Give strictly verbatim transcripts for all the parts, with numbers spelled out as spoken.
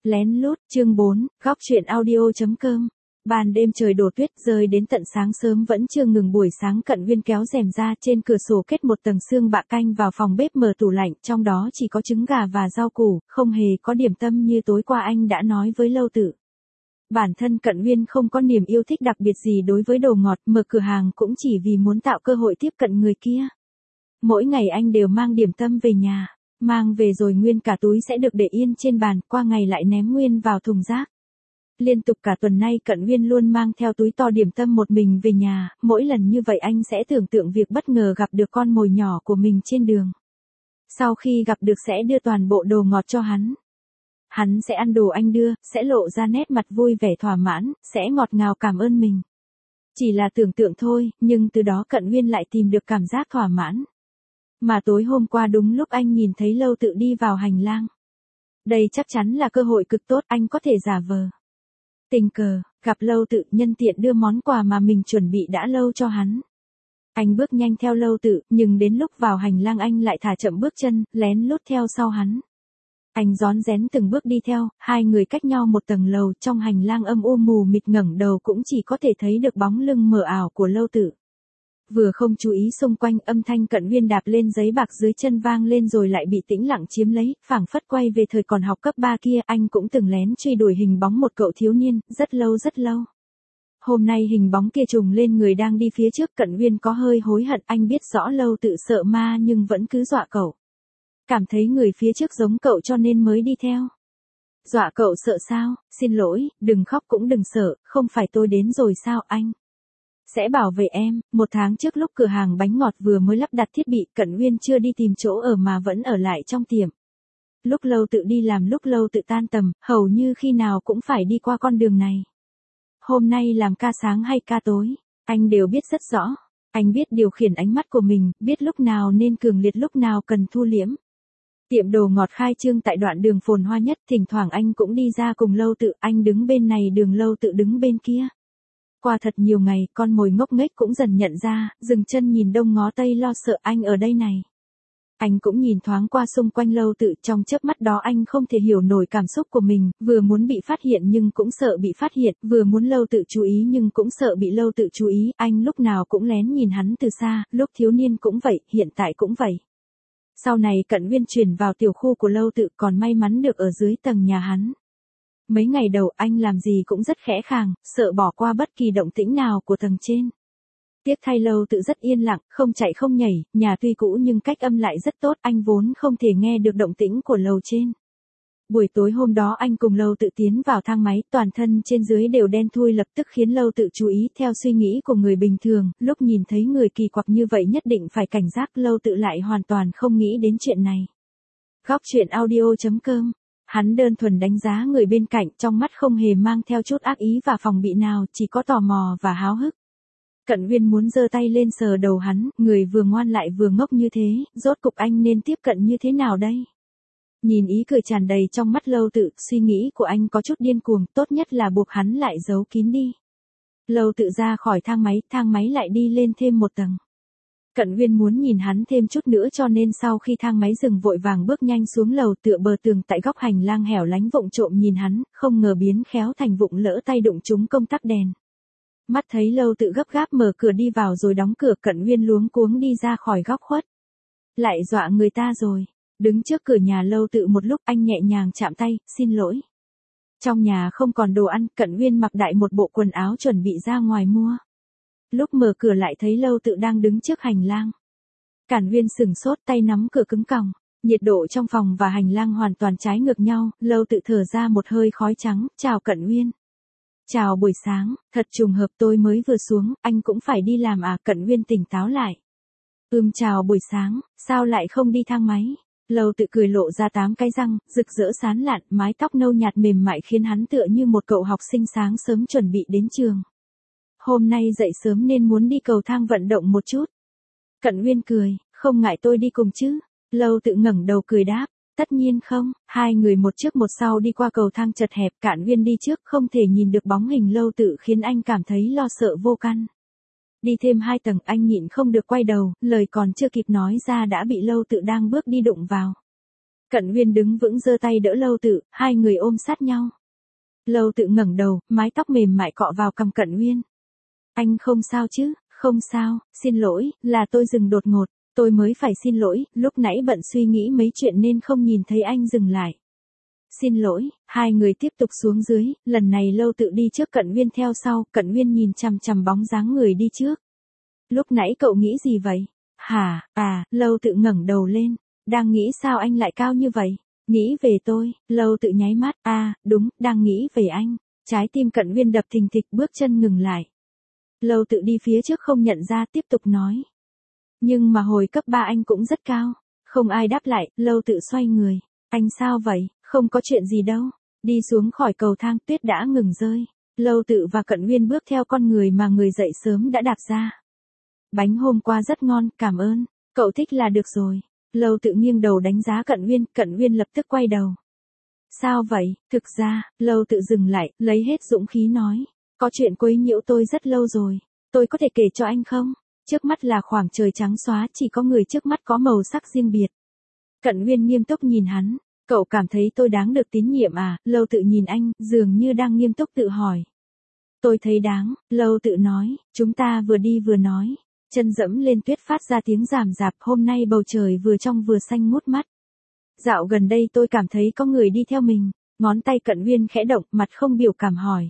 Lén lút, chương bốn, góc truyện audio.com. Ban đêm trời đổ tuyết rơi đến tận sáng sớm vẫn chưa ngừng, buổi sáng Cận Viên kéo rèm ra, trên cửa sổ kết một tầng sương bạ, canh vào phòng bếp mở tủ lạnh, trong đó chỉ có trứng gà và rau củ, không hề có điểm tâm như tối qua anh đã nói với Lâu Tự. Bản thân Cận Viên không có niềm yêu thích đặc biệt gì đối với đồ ngọt, mở cửa hàng cũng chỉ vì muốn tạo cơ hội tiếp cận người kia. Mỗi ngày anh đều mang điểm tâm về nhà. Mang về rồi nguyên cả túi sẽ được để yên trên bàn, qua ngày lại ném nguyên vào thùng rác. Liên tục cả tuần nay Cận Viên luôn mang theo túi to điểm tâm một mình về nhà, mỗi lần như vậy anh sẽ tưởng tượng việc bất ngờ gặp được con mồi nhỏ của mình trên đường. Sau khi gặp được sẽ đưa toàn bộ đồ ngọt cho hắn. Hắn sẽ ăn đồ anh đưa, sẽ lộ ra nét mặt vui vẻ thỏa mãn, sẽ ngọt ngào cảm ơn mình. Chỉ là tưởng tượng thôi, nhưng từ đó Cận Viên lại tìm được cảm giác thỏa mãn. Mà tối hôm qua đúng lúc anh nhìn thấy Lâu Tự đi vào hành lang. Đây chắc chắn là cơ hội cực tốt, anh có thể giả vờ. Tình cờ, gặp Lâu Tự, nhân tiện đưa món quà mà mình chuẩn bị đã lâu cho hắn. Anh bước nhanh theo Lâu Tự, nhưng đến lúc vào hành lang anh lại thả chậm bước chân, lén lút theo sau hắn. Anh rón rén từng bước đi theo, hai người cách nhau một tầng lầu, trong hành lang âm u mù mịt, ngẩng đầu cũng chỉ có thể thấy được bóng lưng mờ ảo của Lâu Tự. Vừa không chú ý xung quanh, âm thanh Cận Viên đạp lên giấy bạc dưới chân vang lên rồi lại bị tĩnh lặng chiếm lấy, phảng phất quay về thời còn học cấp ba kia, anh cũng từng lén truy đuổi hình bóng một cậu thiếu niên, rất lâu rất lâu. Hôm nay hình bóng kia trùng lên người đang đi phía trước, Cận Viên có hơi hối hận, anh biết rõ Lâu Tự sợ ma nhưng vẫn cứ dọa cậu. Cảm thấy người phía trước giống cậu cho nên mới đi theo. Dọa cậu sợ sao? Xin lỗi, đừng khóc cũng đừng sợ, không phải tôi đến rồi sao anh? Sẽ bảo vệ em. Một tháng trước lúc cửa hàng bánh ngọt vừa mới lắp đặt thiết bị, Cận Viên chưa đi tìm chỗ ở mà vẫn ở lại trong tiệm. Lúc Lâu Tự đi làm, lúc Lâu Tự tan tầm, hầu như khi nào cũng phải đi qua con đường này. Hôm nay làm ca sáng hay ca tối, anh đều biết rất rõ. Anh biết điều khiển ánh mắt của mình, biết lúc nào nên cường liệt, lúc nào cần thu liễm. Tiệm đồ ngọt khai trương tại đoạn đường phồn hoa nhất, thỉnh thoảng anh cũng đi ra cùng Lâu Tự, anh đứng bên này đường, Lâu Tự đứng bên kia. Qua thật nhiều ngày, con mồi ngốc nghếch cũng dần nhận ra, dừng chân nhìn đông ngó tây lo sợ anh ở đây này. Anh cũng nhìn thoáng qua xung quanh Lâu Tự, trong chớp mắt đó anh không thể hiểu nổi cảm xúc của mình, vừa muốn bị phát hiện nhưng cũng sợ bị phát hiện, vừa muốn Lâu Tự chú ý nhưng cũng sợ bị Lâu Tự chú ý, anh lúc nào cũng lén nhìn hắn từ xa, lúc thiếu niên cũng vậy, hiện tại cũng vậy. Sau này Cận Viên chuyển vào tiểu khu của Lâu Tự, còn may mắn được ở dưới tầng nhà hắn. Mấy ngày đầu anh làm gì cũng rất khẽ khàng, sợ bỏ qua bất kỳ động tĩnh nào của tầng trên. Tiếc thay Lâu Tự rất yên lặng, không chạy không nhảy, nhà tuy cũ nhưng cách âm lại rất tốt, anh vốn không thể nghe được động tĩnh của lầu trên. Buổi tối hôm đó anh cùng Lâu Tự tiến vào thang máy, toàn thân trên dưới đều đen thui, lập tức khiến Lâu Tự chú ý. Theo suy nghĩ của người bình thường, lúc nhìn thấy người kỳ quặc như vậy nhất định phải cảnh giác, Lâu Tự lại hoàn toàn không nghĩ đến chuyện này. Góc truyện audio.com. Hắn đơn thuần đánh giá người bên cạnh, trong mắt không hề mang theo chút ác ý và phòng bị nào, chỉ có tò mò và háo hức. Cận Viên muốn giơ tay lên sờ đầu hắn, người vừa ngoan lại vừa ngốc như thế, rốt cục anh nên tiếp cận như thế nào đây? Nhìn ý cười tràn đầy trong mắt Lâu Tự, suy nghĩ của anh có chút điên cuồng, tốt nhất là buộc hắn lại giấu kín đi. Lâu Tự ra khỏi thang máy, thang máy lại đi lên thêm một tầng. Cận Viên muốn nhìn hắn thêm chút nữa cho nên sau khi thang máy dừng vội vàng bước nhanh xuống lầu, tựa bờ tường tại góc hành lang hẻo lánh vụng trộm nhìn hắn, không ngờ biến khéo thành vụng lỡ tay đụng trúng công tắc đèn. Mắt thấy Lâu Tự gấp gáp mở cửa đi vào rồi đóng cửa, Cận Viên luống cuống đi ra khỏi góc khuất. Lại dọa người ta rồi. Đứng trước cửa nhà Lâu Tự một lúc, anh nhẹ nhàng chạm tay, xin lỗi. Trong nhà không còn đồ ăn, Cận Viên mặc đại một bộ quần áo chuẩn bị ra ngoài mua. Lúc mở cửa lại thấy Lâu Tự đang đứng trước hành lang. Cản Viên sửng sốt, tay nắm cửa cứng còng. Nhiệt độ trong phòng và hành lang hoàn toàn trái ngược nhau, Lâu Tự thở ra một hơi khói trắng, chào Cận Viên. Chào buổi sáng, thật trùng hợp tôi mới vừa xuống, anh cũng phải đi làm à? Cận Viên tỉnh táo lại. Ừm chào buổi sáng, sao lại không đi thang máy? Lâu Tự cười lộ ra tám cái răng, rực rỡ sán lạn, mái tóc nâu nhạt mềm mại khiến hắn tựa như một cậu học sinh sáng sớm chuẩn bị đến trường. Hôm nay dậy sớm nên muốn đi cầu thang vận động một chút. Cận Viên cười, không ngại tôi đi cùng chứ? Lâu Tự ngẩng đầu cười đáp, tất nhiên không. Hai người một trước một sau đi qua cầu thang chật hẹp, Cận Viên đi trước, không thể nhìn được bóng hình Lâu Tự khiến anh cảm thấy lo sợ vô căn. Đi thêm hai tầng, anh nhịn không được quay đầu, lời còn chưa kịp nói ra đã bị Lâu Tự đang bước đi đụng vào. Cận Uyên đứng vững giơ tay đỡ Lâu Tự, hai người ôm sát nhau. Lâu Tự ngẩng đầu, mái tóc mềm mại cọ vào cằm Cận Uyên. Anh không sao chứ? Không sao, xin lỗi, là tôi dừng đột ngột, tôi mới phải xin lỗi, lúc nãy bận suy nghĩ mấy chuyện nên không nhìn thấy anh dừng lại. Xin lỗi, hai người tiếp tục xuống dưới, lần này Lâu Tự đi trước Cận Uyên theo sau, Cận Uyên nhìn chằm chằm bóng dáng người đi trước. Lúc nãy cậu nghĩ gì vậy? Hả, à, Lâu Tự ngẩng đầu lên, đang nghĩ sao anh lại cao như vậy? Nghĩ về tôi, Lâu Tự nháy mắt, à, đúng, đang nghĩ về anh. Trái tim Cận Uyên đập thình thịch, bước chân ngừng lại. Lâu Tự đi phía trước không nhận ra, tiếp tục nói. Nhưng mà hồi cấp ba anh cũng rất cao. Không ai đáp lại, Lâu Tự xoay người. Anh sao vậy? Không có chuyện gì đâu. Đi xuống khỏi cầu thang, tuyết đã ngừng rơi. Lâu Tự và Cận Uyên bước theo con người mà người dậy sớm đã đạp ra. Bánh hôm qua rất ngon, cảm ơn. Cậu thích là được rồi. Lâu Tự nghiêng đầu đánh giá Cận Uyên, Cận Uyên lập tức quay đầu. Sao vậy? Thực ra, Lâu Tự dừng lại, lấy hết dũng khí nói. Có chuyện quấy nhiễu tôi rất lâu rồi. Tôi có thể kể cho anh không? Trước mắt là khoảng trời trắng xóa, chỉ có người trước mắt có màu sắc riêng biệt. Cận Uyên nghiêm túc nhìn hắn. Cậu cảm thấy tôi đáng được tín nhiệm à? Lâu Tự nhìn anh, dường như đang nghiêm túc tự hỏi. Tôi thấy đáng, Lâu Tự nói, chúng ta vừa đi vừa nói. Chân dẫm lên tuyết phát ra tiếng ràm rạp, hôm nay bầu trời vừa trong vừa xanh ngút mắt. Dạo gần đây tôi cảm thấy có người đi theo mình, ngón tay Cận Uyên khẽ động, mặt không biểu cảm hỏi.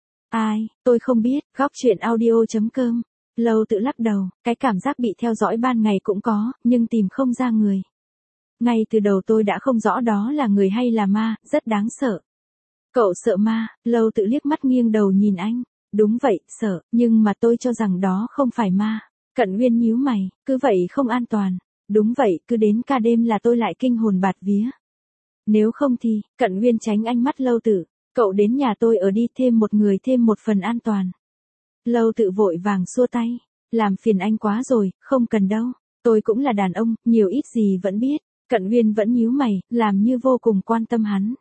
Ai, tôi không biết, góc truyện audio chấm com. Lâu Tự lắc đầu, cái cảm giác bị theo dõi ban ngày cũng có, nhưng tìm không ra người. Ngay từ đầu tôi đã không rõ đó là người hay là ma, rất đáng sợ. Cậu sợ ma? Lâu Tự liếc mắt nghiêng đầu nhìn anh. Đúng vậy, sợ, nhưng mà tôi cho rằng đó không phải ma. Cận Uyên nhíu mày, cứ vậy không an toàn. Đúng vậy, cứ đến ca đêm là tôi lại kinh hồn bạt vía. Nếu không thì, Cận Uyên tránh ánh mắt Lâu Tự. Cậu đến nhà tôi ở đi, thêm một người thêm một phần an toàn. Lâu Tự vội vàng xua tay. Làm phiền anh quá rồi, không cần đâu. Tôi cũng là đàn ông, nhiều ít gì vẫn biết. Cận Uyên vẫn nhíu mày, làm như vô cùng quan tâm hắn.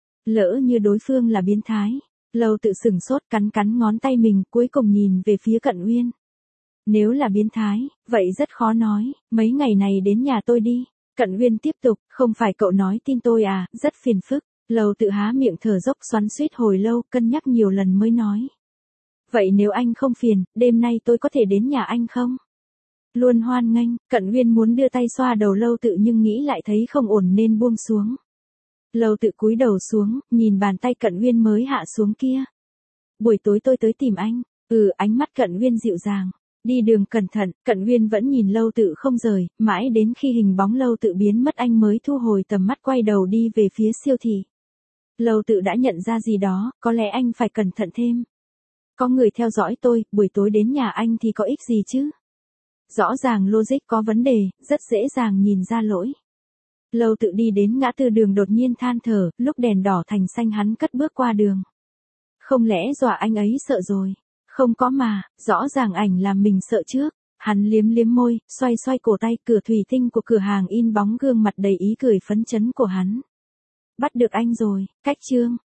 Lỡ như đối phương là biến thái. Lâu Tự sửng sốt, cắn cắn ngón tay mình, cuối cùng nhìn về phía Cận Uyên. Nếu là biến thái, vậy rất khó nói, mấy ngày này đến nhà tôi đi. Cận Uyên tiếp tục, không phải cậu nói tin tôi à, rất phiền phức. Lâu Tự há miệng thở dốc xoắn xuýt hồi lâu, cân nhắc nhiều lần mới nói. Vậy nếu anh không phiền, đêm nay tôi có thể đến nhà anh không? Luôn hoan nghênh, Cận Uyên muốn đưa tay xoa đầu Lâu Tự nhưng nghĩ lại thấy không ổn nên buông xuống. Lâu Tự cúi đầu xuống, nhìn bàn tay Cận Uyên mới hạ xuống kia. Buổi tối tôi tới tìm anh. Ừ, ánh mắt Cận Uyên dịu dàng. Đi đường cẩn thận, Cận Uyên vẫn nhìn Lâu Tự không rời, mãi đến khi hình bóng Lâu Tự biến mất anh mới thu hồi tầm mắt quay đầu đi về phía siêu thị. Lâu Tự đã nhận ra gì đó, có lẽ anh phải cẩn thận thêm. Có người theo dõi tôi, buổi tối đến nhà anh thì có ích gì chứ? Rõ ràng logic có vấn đề, rất dễ dàng nhìn ra lỗi. Lâu Tự đi đến ngã tư đường đột nhiên than thở, lúc đèn đỏ thành xanh hắn cất bước qua đường. Không lẽ dọa anh ấy sợ rồi? Không có mà, rõ ràng ảnh làm mình sợ trước. Hắn liếm liếm môi, xoay xoay cổ tay, cửa thủy tinh của cửa hàng in bóng gương mặt đầy ý cười phấn chấn của hắn. Bắt được anh rồi, cách chương.